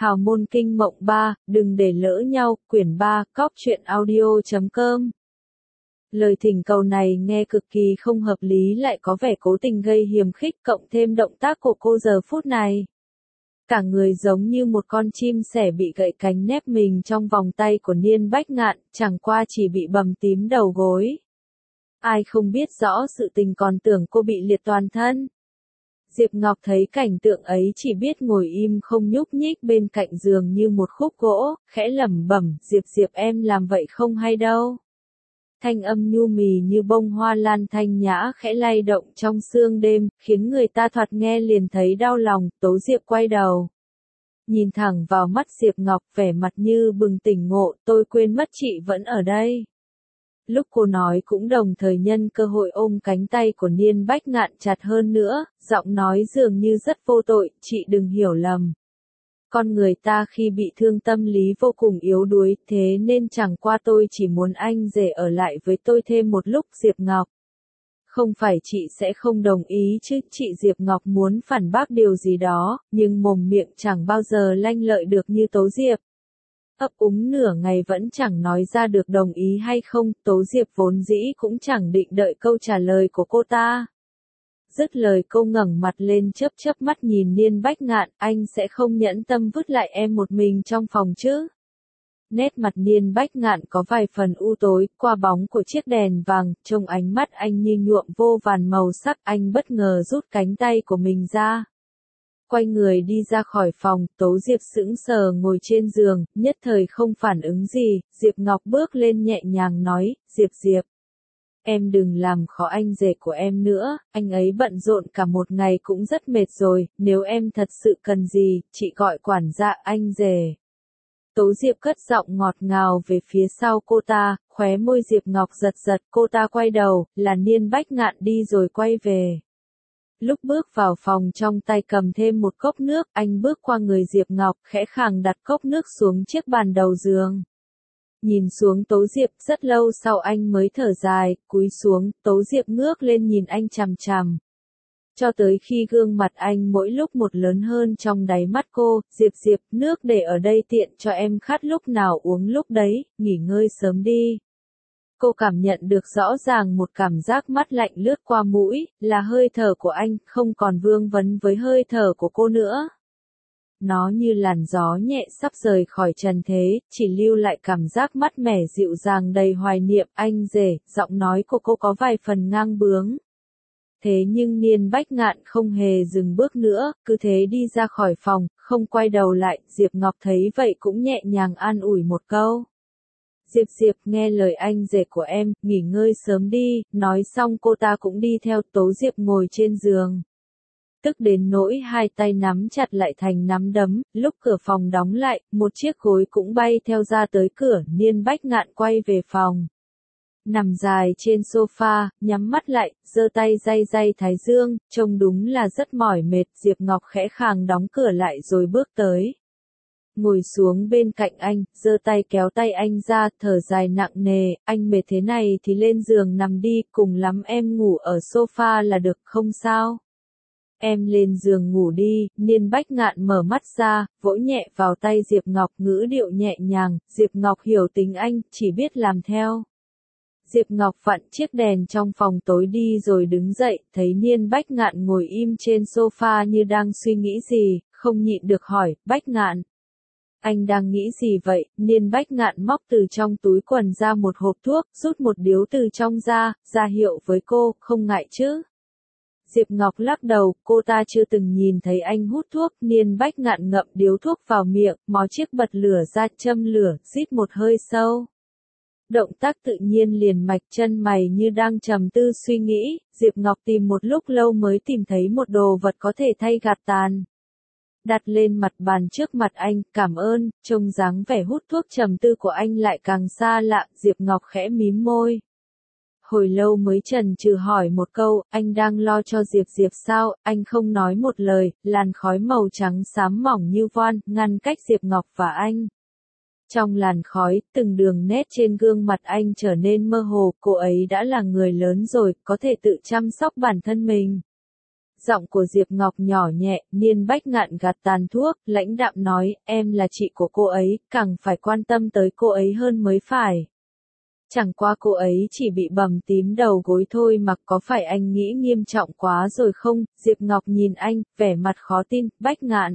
Hào môn kinh mộng 3, đừng để lỡ nhau, quyển 3, cóc truyện audio.com. Lời thỉnh cầu này nghe cực kỳ không hợp lý lại có vẻ cố tình gây hiềm khích cộng thêm động tác của cô giờ phút này. Cả người giống như một con chim sẻ bị gãy cánh nép mình trong vòng tay của Niên Bách Ngạn, chẳng qua chỉ bị bầm tím đầu gối. Ai không biết rõ sự tình còn tưởng cô bị liệt toàn thân. Diệp Ngọc thấy cảnh tượng ấy chỉ biết ngồi im không nhúc nhích bên cạnh giường như một khúc gỗ, khẽ lẩm bẩm, Diệp em làm vậy không hay đâu. Thanh âm nhu mì như bông hoa lan thanh nhã khẽ lay động trong sương đêm, khiến người ta thoạt nghe liền thấy đau lòng. Tố Diệp quay đầu, nhìn thẳng vào mắt Diệp Ngọc, vẻ mặt như bừng tỉnh ngộ, tôi quên mất chị vẫn ở đây. Lúc cô nói cũng đồng thời nhân cơ hội ôm cánh tay của Niên Bách Ngạn chặt hơn nữa, giọng nói dường như rất vô tội, chị đừng hiểu lầm. Con người ta khi bị thương tâm lý vô cùng yếu đuối, thế nên chẳng qua tôi chỉ muốn anh rể ở lại với tôi thêm một lúc. Diệp Ngọc. Không phải chị sẽ không đồng ý chứ, chị Diệp Ngọc muốn phản bác điều gì đó, nhưng mồm miệng chẳng bao giờ lanh lợi được như Tố Diệp. Ấp úng nửa ngày vẫn chẳng nói ra được đồng ý hay không. Tố Diệp vốn dĩ cũng chẳng định đợi câu trả lời của cô ta. Dứt lời cô ngẩng mặt lên chớp chớp mắt nhìn Niên Bách Ngạn, anh sẽ không nhẫn tâm vứt lại em một mình trong phòng chứ? Nét mặt Niên Bách Ngạn có vài phần u tối, qua bóng của chiếc đèn vàng, trong ánh mắt anh như nhuộm vô vàn màu sắc. Anh bất ngờ rút cánh tay của mình ra. Quay người đi ra khỏi phòng, Tố Diệp sững sờ ngồi trên giường, nhất thời không phản ứng gì. Diệp Ngọc bước lên nhẹ nhàng nói, Diệp. Em đừng làm khó anh rể của em nữa, anh ấy bận rộn cả một ngày cũng rất mệt rồi, nếu em thật sự cần gì, chị gọi quản gia anh rể. Tố Diệp cất giọng ngọt ngào về phía sau cô ta, khóe môi Diệp Ngọc giật, cô ta quay đầu, là Niên Bách Ngạn đi rồi quay về. Lúc bước vào phòng trong tay cầm thêm một cốc nước, anh bước qua người Diệp Ngọc, khẽ khàng đặt cốc nước xuống chiếc bàn đầu giường. Nhìn xuống Tố Diệp, rất lâu sau anh mới thở dài, cúi xuống. Tố Diệp ngước lên nhìn anh chằm chằm. Cho tới khi gương mặt anh mỗi lúc một lớn hơn trong đáy mắt cô. Diệp, nước để ở đây tiện cho em khát lúc nào uống lúc đấy, nghỉ ngơi sớm đi. Cô cảm nhận được rõ ràng một cảm giác mát lạnh lướt qua mũi, là hơi thở của anh, không còn vương vấn với hơi thở của cô nữa. Nó như làn gió nhẹ sắp rời khỏi trần thế, chỉ lưu lại cảm giác mát mẻ dịu dàng đầy hoài niệm. Anh rể, giọng nói của cô có vài phần ngang bướng. Thế nhưng Niên Bách Ngạn không hề dừng bước nữa, cứ thế đi ra khỏi phòng, không quay đầu lại. Diệp Ngọc thấy vậy cũng nhẹ nhàng an ủi một câu. Diệp, nghe lời anh rể của em, nghỉ ngơi sớm đi. Nói xong cô ta cũng đi theo. Tố Diệp ngồi trên giường, tức đến nỗi hai tay nắm chặt lại thành nắm đấm. Lúc cửa phòng đóng lại, một chiếc gối cũng bay theo ra tới cửa. Niên Bách Ngạn quay về phòng, nằm dài trên sofa, nhắm mắt lại, giơ tay day thái dương, trông đúng là rất mỏi mệt. Diệp Ngọc khẽ khàng đóng cửa lại rồi bước tới, ngồi xuống bên cạnh anh, giơ tay kéo tay anh ra, thở dài nặng nề, anh mệt thế này thì lên giường nằm đi, cùng lắm em ngủ ở sofa là được, không sao. Em lên giường ngủ đi. Niên Bách Ngạn mở mắt ra, vỗ nhẹ vào tay Diệp Ngọc, ngữ điệu nhẹ nhàng. Diệp Ngọc hiểu tính anh, chỉ biết làm theo. Diệp Ngọc vặn chiếc đèn trong phòng tối đi rồi đứng dậy, thấy Niên Bách Ngạn ngồi im trên sofa như đang suy nghĩ gì, không nhịn được hỏi, Bách Ngạn. Anh đang nghĩ gì vậy? Niên Bách Ngạn móc từ trong túi quần ra một hộp thuốc, rút một điếu từ trong ra hiệu với cô, không ngại chứ? Diệp Ngọc lắc đầu, cô ta chưa từng nhìn thấy anh hút thuốc. Niên Bách Ngạn ngậm điếu thuốc vào miệng, mó chiếc bật lửa ra, châm lửa, rít một hơi sâu. Động tác tự nhiên liền mạch, chân mày như đang trầm tư suy nghĩ. Diệp Ngọc tìm một lúc lâu mới tìm thấy một đồ vật có thể thay gạt tàn. Đặt lên mặt bàn trước mặt anh, cảm ơn. Trông dáng vẻ hút thuốc trầm tư của anh lại càng xa lạ. Diệp Ngọc khẽ mím môi. Hồi lâu mới chần chừ hỏi một câu, anh đang lo cho Diệp sao? Anh không nói một lời, làn khói màu trắng xám mỏng như voan, ngăn cách Diệp Ngọc và anh. Trong làn khói, từng đường nét trên gương mặt anh trở nên mơ hồ, cô ấy đã là người lớn rồi, có thể tự chăm sóc bản thân mình. Giọng của Diệp Ngọc nhỏ nhẹ, Niên Bách Ngạn gạt tàn thuốc, lãnh đạm nói, em là chị của cô ấy, càng phải quan tâm tới cô ấy hơn mới phải. Chẳng qua cô ấy chỉ bị bầm tím đầu gối thôi mà có phải anh nghĩ nghiêm trọng quá rồi không? Diệp Ngọc nhìn anh, vẻ mặt khó tin, Bách Ngạn.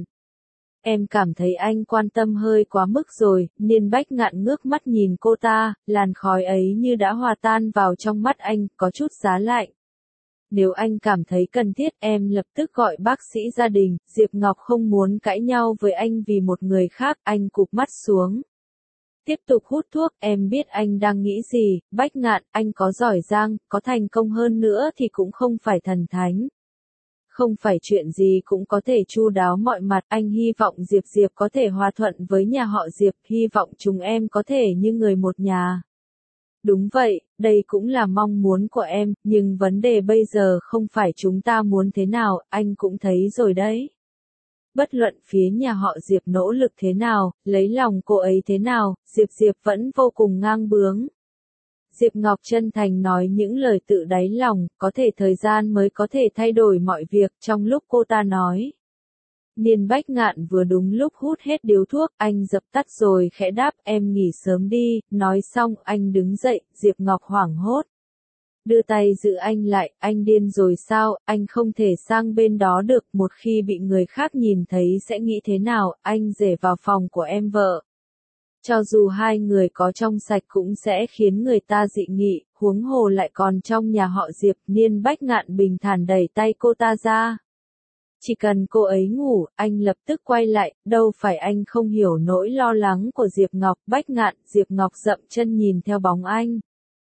Em cảm thấy anh quan tâm hơi quá mức rồi, Niên Bách Ngạn ngước mắt nhìn cô ta, làn khói ấy như đã hòa tan vào trong mắt anh, có chút giá lạnh. Nếu anh cảm thấy cần thiết em lập tức gọi bác sĩ gia đình, Diệp Ngọc không muốn cãi nhau với anh vì một người khác, anh cụp mắt xuống. Tiếp tục hút thuốc, em biết anh đang nghĩ gì, Bách Ngạn, anh có giỏi giang, có thành công hơn nữa thì cũng không phải thần thánh. Không phải chuyện gì cũng có thể chu đáo mọi mặt, anh hy vọng Diệp có thể hòa thuận với nhà họ Diệp, hy vọng chúng em có thể như người một nhà. Đúng vậy, đây cũng là mong muốn của em, nhưng vấn đề bây giờ không phải chúng ta muốn thế nào, anh cũng thấy rồi đấy. Bất luận phía nhà họ Diệp nỗ lực thế nào, lấy lòng cô ấy thế nào, Diệp vẫn vô cùng ngang bướng. Diệp Ngọc chân thành nói những lời tự đáy lòng, có thể thời gian mới có thể thay đổi mọi việc, trong lúc cô ta nói. Niên Bách Ngạn vừa đúng lúc hút hết điếu thuốc, anh dập tắt rồi khẽ đáp em nghỉ sớm đi, nói xong anh đứng dậy, Diệp Ngọc hoảng hốt. Đưa tay giữ anh lại, anh điên rồi sao, anh không thể sang bên đó được, một khi bị người khác nhìn thấy sẽ nghĩ thế nào, anh rể vào phòng của em vợ. Cho dù hai người có trong sạch cũng sẽ khiến người ta dị nghị, huống hồ lại còn trong nhà họ Diệp, Niên Bách Ngạn bình thản đẩy tay cô ta ra. Chỉ cần cô ấy ngủ, anh lập tức quay lại, đâu phải anh không hiểu nỗi lo lắng của Diệp Ngọc, Bách Ngạn, Diệp Ngọc dậm chân nhìn theo bóng anh.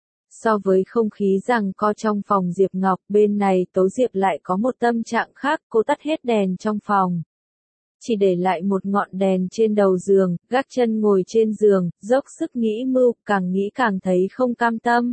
So với không khí giằng co trong phòng Diệp Ngọc, bên này Tố Diệp lại có một tâm trạng khác, cô tắt hết đèn trong phòng. Chỉ để lại một ngọn đèn trên đầu giường, gác chân ngồi trên giường, dốc sức nghĩ mưu, càng nghĩ càng thấy không cam tâm.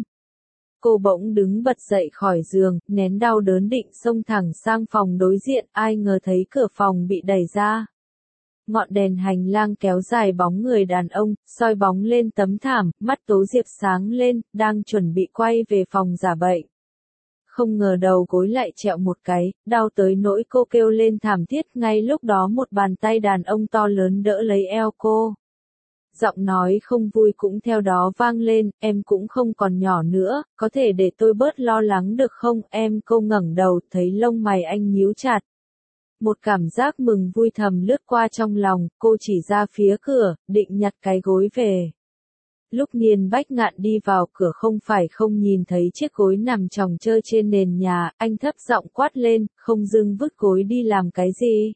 Cô bỗng đứng bật dậy khỏi giường, nén đau đớn định xông thẳng sang phòng đối diện, ai ngờ thấy cửa phòng bị đẩy ra. Ngọn đèn hành lang kéo dài bóng người đàn ông, soi bóng lên tấm thảm, mắt Tố Diệp sáng lên, đang chuẩn bị quay về phòng giả bệnh. Không ngờ đầu gối lại trẹo một cái, đau tới nỗi cô kêu lên thảm thiết, ngay lúc đó một bàn tay đàn ông to lớn đỡ lấy eo cô. Giọng nói không vui cũng theo đó vang lên, em cũng không còn nhỏ nữa, có thể để tôi bớt lo lắng được không, em? Cô ngẩng đầu, thấy lông mày anh nhíu chặt. Một cảm giác mừng vui thầm lướt qua trong lòng, cô chỉ ra phía cửa, định nhặt cái gối về. Lúc Niên Bách Ngạn đi vào cửa không phải không nhìn thấy chiếc gối nằm chồng chơ trên nền nhà, anh thấp giọng quát lên, không dưng vứt gối đi làm cái gì?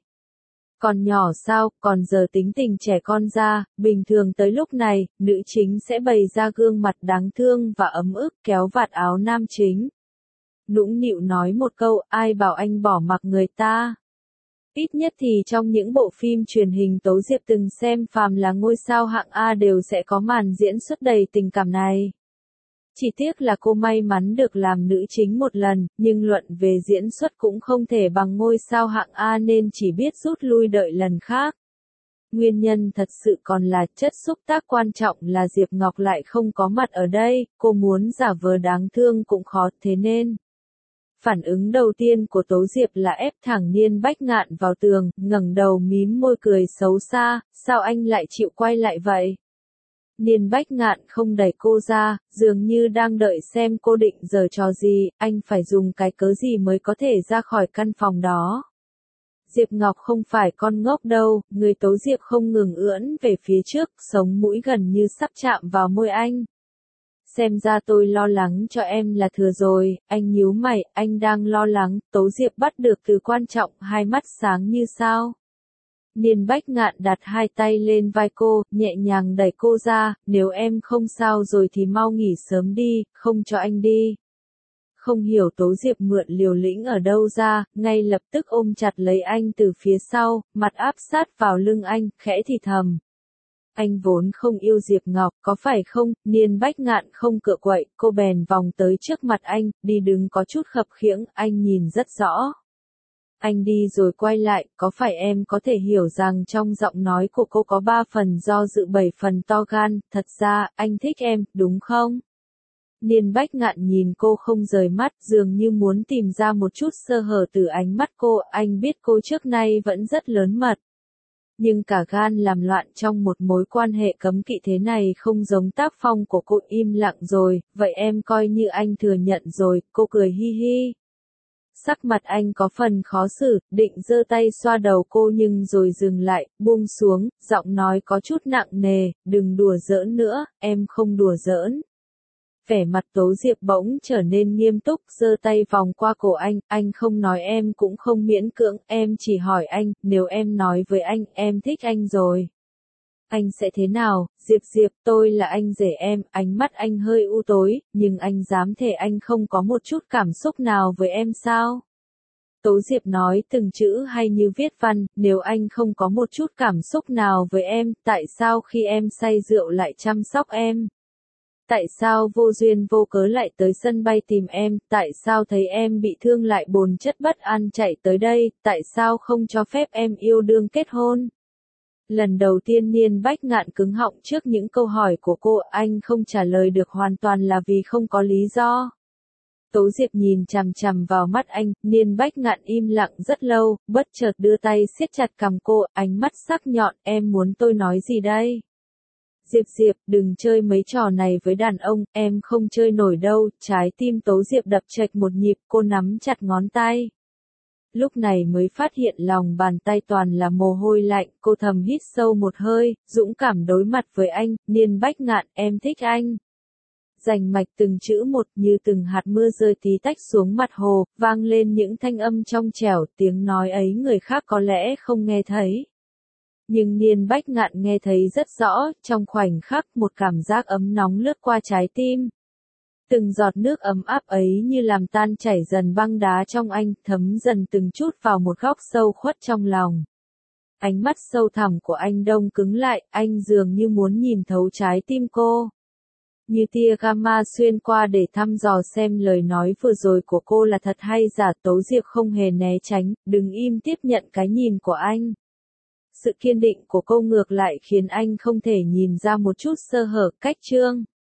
Còn nhỏ sao, còn giờ tính tình trẻ con ra, bình thường tới lúc này, nữ chính sẽ bày ra gương mặt đáng thương và ấm ức kéo vạt áo nam chính. Nũng nịu nói một câu, ai bảo anh bỏ mặc người ta? Ít nhất thì trong những bộ phim truyền hình Tố Diệp từng xem, phàm là ngôi sao hạng A đều sẽ có màn diễn xuất đầy tình cảm này. Chỉ tiếc là cô may mắn được làm nữ chính một lần, nhưng luận về diễn xuất cũng không thể bằng ngôi sao hạng A nên chỉ biết rút lui đợi lần khác. Nguyên nhân thật sự còn là chất xúc tác quan trọng là Diệp Ngọc lại không có mặt ở đây, cô muốn giả vờ đáng thương cũng khó, thế nên. Phản ứng đầu tiên của Tố Diệp là ép thẳng Niên Bách Ngạn vào tường, ngẩng đầu mím môi cười xấu xa, sao anh lại chịu quay lại vậy? Niên Bách Ngạn không đẩy cô ra, dường như đang đợi xem cô định giở trò gì, anh phải dùng cái cớ gì mới có thể ra khỏi căn phòng đó. Diệp Ngọc không phải con ngốc đâu, người Tố Diệp không ngừng ưỡn về phía trước, sống mũi gần như sắp chạm vào môi anh. Xem ra tôi lo lắng cho em là thừa rồi, anh nhíu mày, anh đang lo lắng, Tố Diệp bắt được từ quan trọng, hai mắt sáng như sao. Niên Bách Ngạn đặt hai tay lên vai cô, nhẹ nhàng đẩy cô ra, nếu em không sao rồi thì mau nghỉ sớm đi, không cho anh đi. Không hiểu Tố Diệp mượn liều lĩnh ở đâu ra, ngay lập tức ôm chặt lấy anh từ phía sau, mặt áp sát vào lưng anh, khẽ thì thầm. Anh vốn không yêu Diệp Ngọc, có phải không? Niên Bách Ngạn không cựa quậy, cô bèn vòng tới trước mặt anh, đi đứng có chút khập khiễng, anh nhìn rất rõ. Anh đi rồi quay lại, có phải em có thể hiểu rằng trong giọng nói của cô có 3 phần do dự 7 phần to gan, thật ra, anh thích em, đúng không? Niên Bách Ngạn nhìn cô không rời mắt, dường như muốn tìm ra một chút sơ hở từ ánh mắt cô, anh biết cô trước nay vẫn rất lớn mật. Nhưng cả gan làm loạn trong một mối quan hệ cấm kỵ thế này không giống tác phong của cô. Im lặng rồi, vậy em coi như anh thừa nhận rồi, cô cười hi hi. Sắc mặt anh có phần khó xử, định giơ tay xoa đầu cô nhưng rồi dừng lại, buông xuống, giọng nói có chút nặng nề, đừng đùa giỡn nữa, em không đùa giỡn. Vẻ mặt Tố Diệp bỗng trở nên nghiêm túc, giơ tay vòng qua cổ anh không nói em cũng không miễn cưỡng, em chỉ hỏi anh, nếu em nói với anh, em thích anh rồi. Anh sẽ thế nào? Diệp, tôi là anh rể em, ánh mắt anh hơi u tối, nhưng anh dám thề anh không có một chút cảm xúc nào với em sao? Tố Diệp nói từng chữ hay như viết văn, nếu anh không có một chút cảm xúc nào với em, tại sao khi em say rượu lại chăm sóc em? Tại sao vô duyên vô cớ lại tới sân bay tìm em, tại sao thấy em bị thương lại bồn chất bất an chạy tới đây, tại sao không cho phép em yêu đương kết hôn? Lần đầu tiên Niên Bách Ngạn cứng họng trước những câu hỏi của cô, anh không trả lời được hoàn toàn là vì không có lý do. Tố Diệp nhìn chằm chằm vào mắt anh, Niên Bách Ngạn im lặng rất lâu, bất chợt đưa tay siết chặt cằm cô, ánh mắt sắc nhọn, em muốn tôi nói gì đây? Diệp, đừng chơi mấy trò này với đàn ông, em không chơi nổi đâu. Trái tim Tố Diệp đập chệch một nhịp, cô nắm chặt ngón tay. Lúc này mới phát hiện lòng bàn tay toàn là mồ hôi lạnh, cô thầm hít sâu một hơi, dũng cảm đối mặt với anh, Niên Bách Ngạn, em thích anh. Rành mạch từng chữ một như từng hạt mưa rơi tí tách xuống mặt hồ, vang lên những thanh âm trong trẻo, tiếng nói ấy người khác có lẽ không nghe thấy. Nhưng Niên Bách Ngạn nghe thấy rất rõ, trong khoảnh khắc một cảm giác ấm nóng lướt qua trái tim. Từng giọt nước ấm áp ấy như làm tan chảy dần băng đá trong anh, thấm dần từng chút vào một góc sâu khuất trong lòng. Ánh mắt sâu thẳm của anh đông cứng lại, anh dường như muốn nhìn thấu trái tim cô. Như tia gamma xuyên qua để thăm dò xem lời nói vừa rồi của cô là thật hay giả. Tố Diệp không hề né tránh, đứng im tiếp nhận cái nhìn của anh. Sự kiên định của cô ngược lại khiến anh không thể nhìn ra một chút sơ hở. Cách chương